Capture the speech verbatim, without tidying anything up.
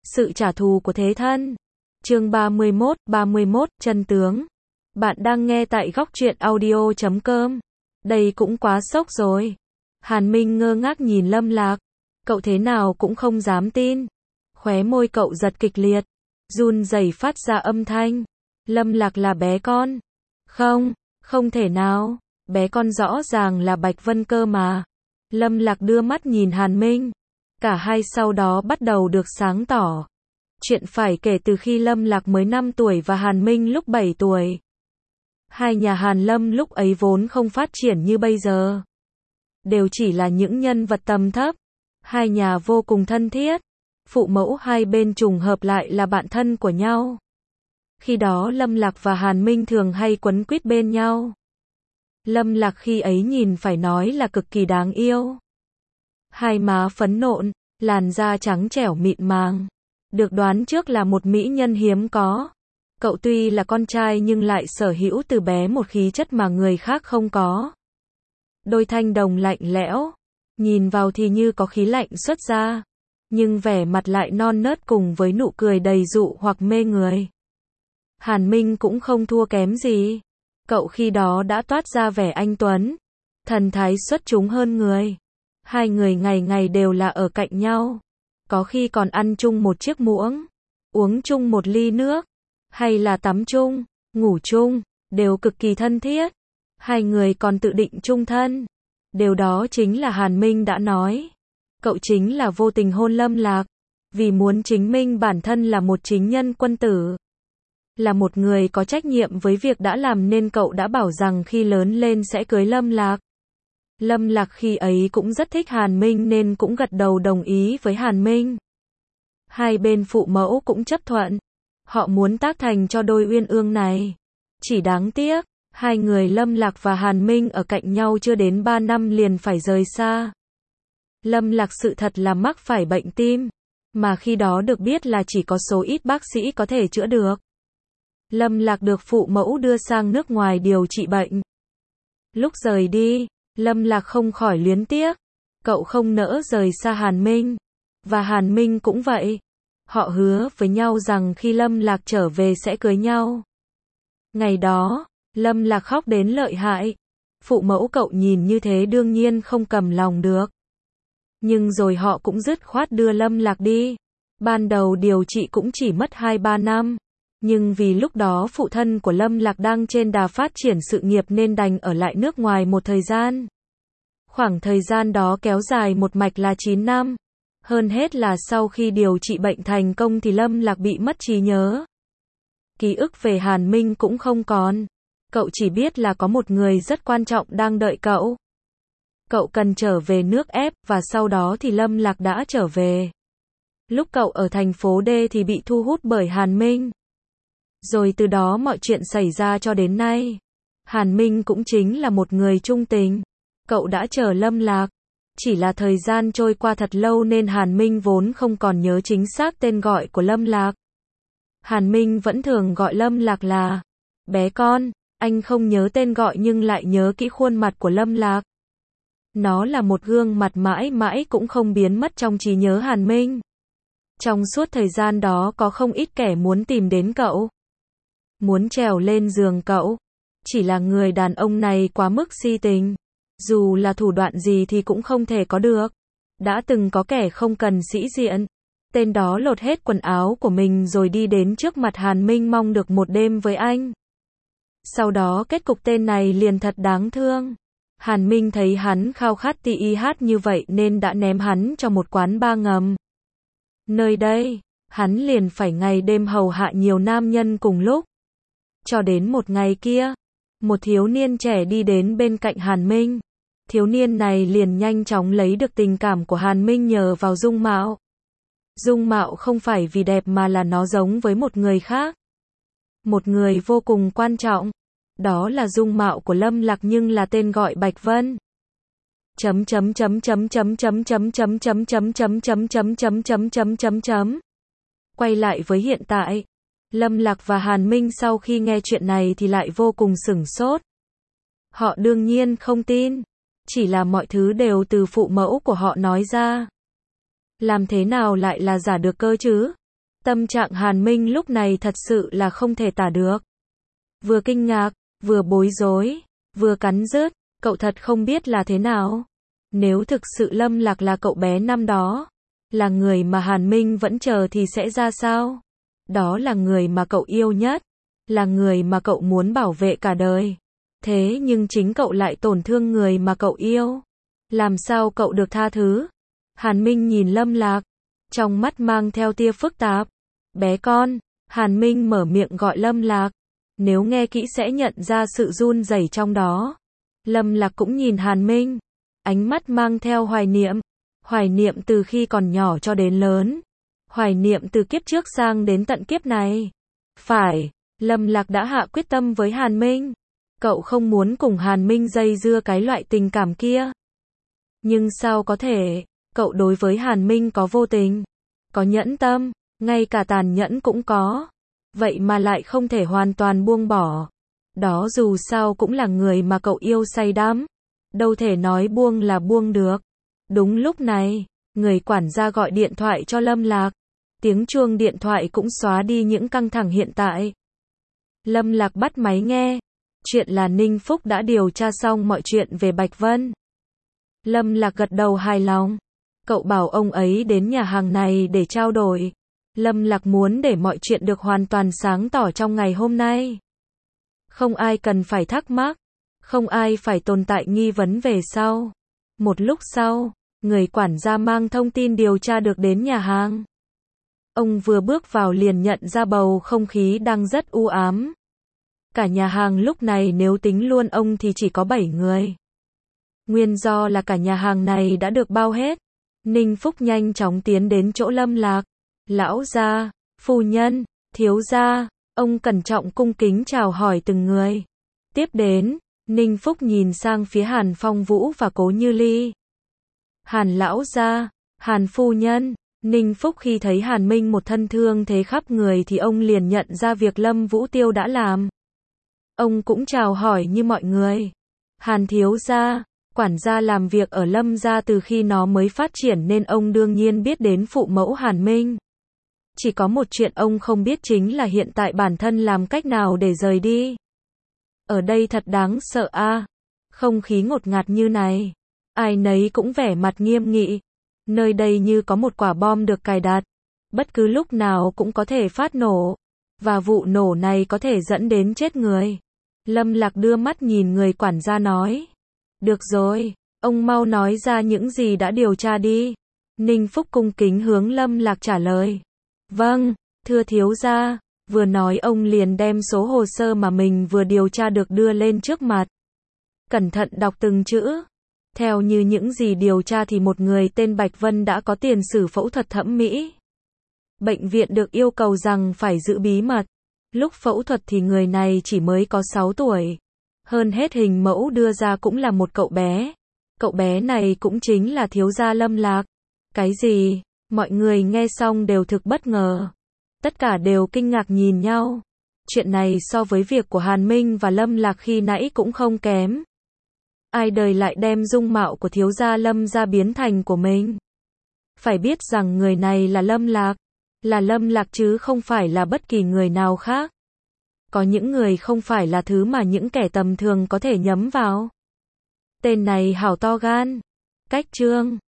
Sự trả thù của thế thân. Chương ba mươi mốt, ba mươi mốt, chân tướng. Bạn đang nghe tại góc truyện audio chấm com. Đây cũng quá sốc rồi. Hàn Minh ngơ ngác nhìn Lâm Lạc. Cậu thế nào cũng không dám tin. Khóe môi cậu giật kịch liệt. Run rẩy phát ra âm thanh. Lâm Lạc là bé con. Không, không thể nào. Bé con rõ ràng là Bạch Vân Cơ mà. Lâm Lạc đưa mắt nhìn Hàn Minh. Cả hai sau đó bắt đầu được sáng tỏ. Chuyện phải kể từ khi Lâm Lạc mới năm tuổi và Hàn Minh lúc bảy tuổi. Hai nhà Hàn Lâm lúc ấy vốn không phát triển như bây giờ. Đều chỉ là những nhân vật tầm thấp. Hai nhà vô cùng thân thiết. Phụ mẫu hai bên trùng hợp lại là bạn thân của nhau. Khi đó Lâm Lạc và Hàn Minh thường hay quấn quýt bên nhau. Lâm Lạc khi ấy nhìn phải nói là cực kỳ đáng yêu. Hai má phấn nộn, làn da trắng trẻo mịn màng. Được đoán trước là một mỹ nhân hiếm có. Cậu tuy là con trai nhưng lại sở hữu từ bé một khí chất mà người khác không có. Đôi thanh đồng lạnh lẽo, nhìn vào thì như có khí lạnh xuất ra, nhưng vẻ mặt lại non nớt cùng với nụ cười đầy dụ hoặc mê người. Hàn Minh cũng không thua kém gì. Cậu khi đó đã toát ra vẻ anh tuấn, thần thái xuất chúng hơn người. Hai người ngày ngày đều là ở cạnh nhau. Có khi còn ăn chung một chiếc muỗng, uống chung một ly nước, hay là tắm chung, ngủ chung, đều cực kỳ thân thiết. Hai người còn tự định chung thân. Điều đó chính là Hàn Minh đã nói. Cậu chính là vô tình hôn Lâm Lạc, vì muốn chứng minh bản thân là một chính nhân quân tử. Là một người có trách nhiệm với việc đã làm nên cậu đã bảo rằng khi lớn lên sẽ cưới Lâm Lạc. Lâm Lạc khi ấy cũng rất thích Hàn Minh nên cũng gật đầu đồng ý với Hàn Minh. Hai bên phụ mẫu cũng chấp thuận. Họ muốn tác thành cho đôi uyên ương này. Chỉ đáng tiếc, hai người Lâm Lạc và Hàn Minh ở cạnh nhau chưa đến ba năm liền phải rời xa. Lâm Lạc sự thật là mắc phải bệnh tim, mà khi đó được biết là chỉ có số ít bác sĩ có thể chữa được. Lâm Lạc được phụ mẫu đưa sang nước ngoài điều trị bệnh. Lúc rời đi, Lâm Lạc không khỏi luyến tiếc. Cậu không nỡ rời xa Hàn Minh. Và Hàn Minh cũng vậy. Họ hứa với nhau rằng khi Lâm Lạc trở về sẽ cưới nhau. Ngày đó, Lâm Lạc khóc đến lợi hại. Phụ mẫu cậu nhìn như thế đương nhiên không cầm lòng được. Nhưng rồi họ cũng dứt khoát đưa Lâm Lạc đi. Ban đầu điều trị cũng chỉ mất hai ba năm. Nhưng vì lúc đó phụ thân của Lâm Lạc đang trên đà phát triển sự nghiệp nên đành ở lại nước ngoài một thời gian. Khoảng thời gian đó kéo dài một mạch là chín năm. Hơn hết là sau khi điều trị bệnh thành công thì Lâm Lạc bị mất trí nhớ. Ký ức về Hàn Minh cũng không còn. Cậu chỉ biết là có một người rất quan trọng đang đợi cậu. Cậu cần trở về nước ép và sau đó thì Lâm Lạc đã trở về. Lúc cậu ở thành phố D thì bị thu hút bởi Hàn Minh. Rồi từ đó mọi chuyện xảy ra cho đến nay. Hàn Minh cũng chính là một người trung tình. Cậu đã chờ Lâm Lạc. Chỉ là thời gian trôi qua thật lâu nên Hàn Minh vốn không còn nhớ chính xác tên gọi của Lâm Lạc. Hàn Minh vẫn thường gọi Lâm Lạc là bé con. Anh không nhớ tên gọi nhưng lại nhớ kỹ khuôn mặt của Lâm Lạc. Nó là một gương mặt mãi mãi cũng không biến mất trong trí nhớ Hàn Minh. Trong suốt thời gian đó có không ít kẻ muốn tìm đến cậu. Muốn trèo lên giường cậu. Chỉ là người đàn ông này quá mức si tình. Dù là thủ đoạn gì thì cũng không thể có được. Đã từng có kẻ không cần sĩ diện. Tên đó lột hết quần áo của mình rồi đi đến trước mặt Hàn Minh mong được một đêm với anh. Sau đó kết cục tên này liền thật đáng thương. Hàn Minh thấy hắn khao khát ti i hát như vậy nên đã ném hắn cho một quán bar ngầm. Nơi đây, hắn liền phải ngày đêm hầu hạ nhiều nam nhân cùng lúc. Cho đến một ngày kia, một thiếu niên trẻ đi đến bên cạnh Hàn Minh. Thiếu niên này liền nhanh chóng lấy được tình cảm của Hàn Minh nhờ vào dung mạo. Dung mạo không phải vì đẹp mà là nó giống với một người khác. Một người vô cùng quan trọng. Đó là dung mạo của Lâm Lạc nhưng là tên gọi Bạch Vân. Chấm chấm chấm chấm chấm chấm chấm chấm chấm chấm chấm chấm chấm chấm chấm chấm chấm chấm. Quay lại với hiện tại. Lâm Lạc và Hàn Minh sau khi nghe chuyện này thì lại vô cùng sửng sốt. Họ đương nhiên không tin. Chỉ là mọi thứ đều từ phụ mẫu của họ nói ra. Làm thế nào lại là giả được cơ chứ? Tâm trạng Hàn Minh lúc này thật sự là không thể tả được. Vừa kinh ngạc, vừa bối rối, vừa cắn rứt, cậu thật không biết là thế nào. Nếu thực sự Lâm Lạc là cậu bé năm đó, là người mà Hàn Minh vẫn chờ thì sẽ ra sao? Đó là người mà cậu yêu nhất, là người mà cậu muốn bảo vệ cả đời. Thế nhưng chính cậu lại tổn thương người mà cậu yêu. Làm sao cậu được tha thứ? Hàn Minh nhìn Lâm Lạc, trong mắt mang theo tia phức tạp. Bé con, Hàn Minh mở miệng gọi Lâm Lạc. Nếu nghe kỹ sẽ nhận ra sự run rẩy trong đó. Lâm Lạc cũng nhìn Hàn Minh, ánh mắt mang theo hoài niệm. Hoài niệm từ khi còn nhỏ cho đến lớn. Hoài niệm từ kiếp trước sang đến tận kiếp này. Phải, Lâm Lạc đã hạ quyết tâm với Hàn Minh. Cậu không muốn cùng Hàn Minh dây dưa cái loại tình cảm kia. Nhưng sao có thể, cậu đối với Hàn Minh có vô tình, có nhẫn tâm, ngay cả tàn nhẫn cũng có. Vậy mà lại không thể hoàn toàn buông bỏ. Đó dù sao cũng là người mà cậu yêu say đắm. Đâu thể nói buông là buông được. Đúng lúc này, người quản gia gọi điện thoại cho Lâm Lạc. Tiếng chuông điện thoại cũng xóa đi những căng thẳng hiện tại. Lâm Lạc bắt máy nghe. Chuyện là Ninh Phúc đã điều tra xong mọi chuyện về Bạch Vân. Lâm Lạc gật đầu hài lòng. Cậu bảo ông ấy đến nhà hàng này để trao đổi. Lâm Lạc muốn để mọi chuyện được hoàn toàn sáng tỏ trong ngày hôm nay. Không ai cần phải thắc mắc. Không ai phải tồn tại nghi vấn về sau. Một lúc sau, người quản gia mang thông tin điều tra được đến nhà hàng. Ông vừa bước vào liền nhận ra bầu không khí đang rất u ám. Cả nhà hàng lúc này nếu tính luôn ông thì chỉ có bảy người. Nguyên do là cả nhà hàng này đã được bao hết. Ninh Phúc nhanh chóng tiến đến chỗ Lâm Lạc. Lão gia, phu nhân, thiếu gia, ông cẩn trọng cung kính chào hỏi từng người. Tiếp đến, Ninh Phúc nhìn sang phía Hàn Phong Vũ và Cố Như Ly. Hàn lão gia, Hàn phu nhân, Ninh Phúc khi thấy Hàn Minh một thân thương thế khắp người thì ông liền nhận ra việc Lâm Vũ Tiêu đã làm. Ông cũng chào hỏi như mọi người. Hàn thiếu gia, quản gia làm việc ở Lâm gia từ khi nó mới phát triển nên ông đương nhiên biết đến phụ mẫu Hàn Minh. Chỉ có một chuyện ông không biết chính là hiện tại bản thân làm cách nào để rời đi. Ở đây thật đáng sợ a. À. Không khí ngột ngạt như này. Ai nấy cũng vẻ mặt nghiêm nghị. Nơi đây như có một quả bom được cài đặt. Bất cứ lúc nào cũng có thể phát nổ. Và vụ nổ này có thể dẫn đến chết người. Lâm Lạc đưa mắt nhìn người quản gia nói. Được rồi, ông mau nói ra những gì đã điều tra đi. Ninh Phúc cung kính hướng Lâm Lạc trả lời. Vâng, thưa thiếu gia. Vừa nói ông liền đem số hồ sơ mà mình vừa điều tra được đưa lên trước mặt. Cẩn thận đọc từng chữ. Theo như những gì điều tra thì một người tên Bạch Vân đã có tiền sử phẫu thuật thẩm mỹ. Bệnh viện được yêu cầu rằng phải giữ bí mật. Lúc phẫu thuật thì người này chỉ mới có sáu tuổi. Hơn hết hình mẫu đưa ra cũng là một cậu bé. Cậu bé này cũng chính là thiếu gia Lâm Lạc. Cái gì? Mọi người nghe xong đều thực bất ngờ. Tất cả đều kinh ngạc nhìn nhau. Chuyện này so với việc của Hàn Minh và Lâm Lạc khi nãy cũng không kém. Ai đời lại đem dung mạo của thiếu gia Lâm ra biến thành của mình. Phải biết rằng người này là Lâm Lạc. Là Lâm Lạc chứ không phải là bất kỳ người nào khác. Có những người không phải là thứ mà những kẻ tầm thường có thể nhắm vào. Tên này hảo to gan. Cách chương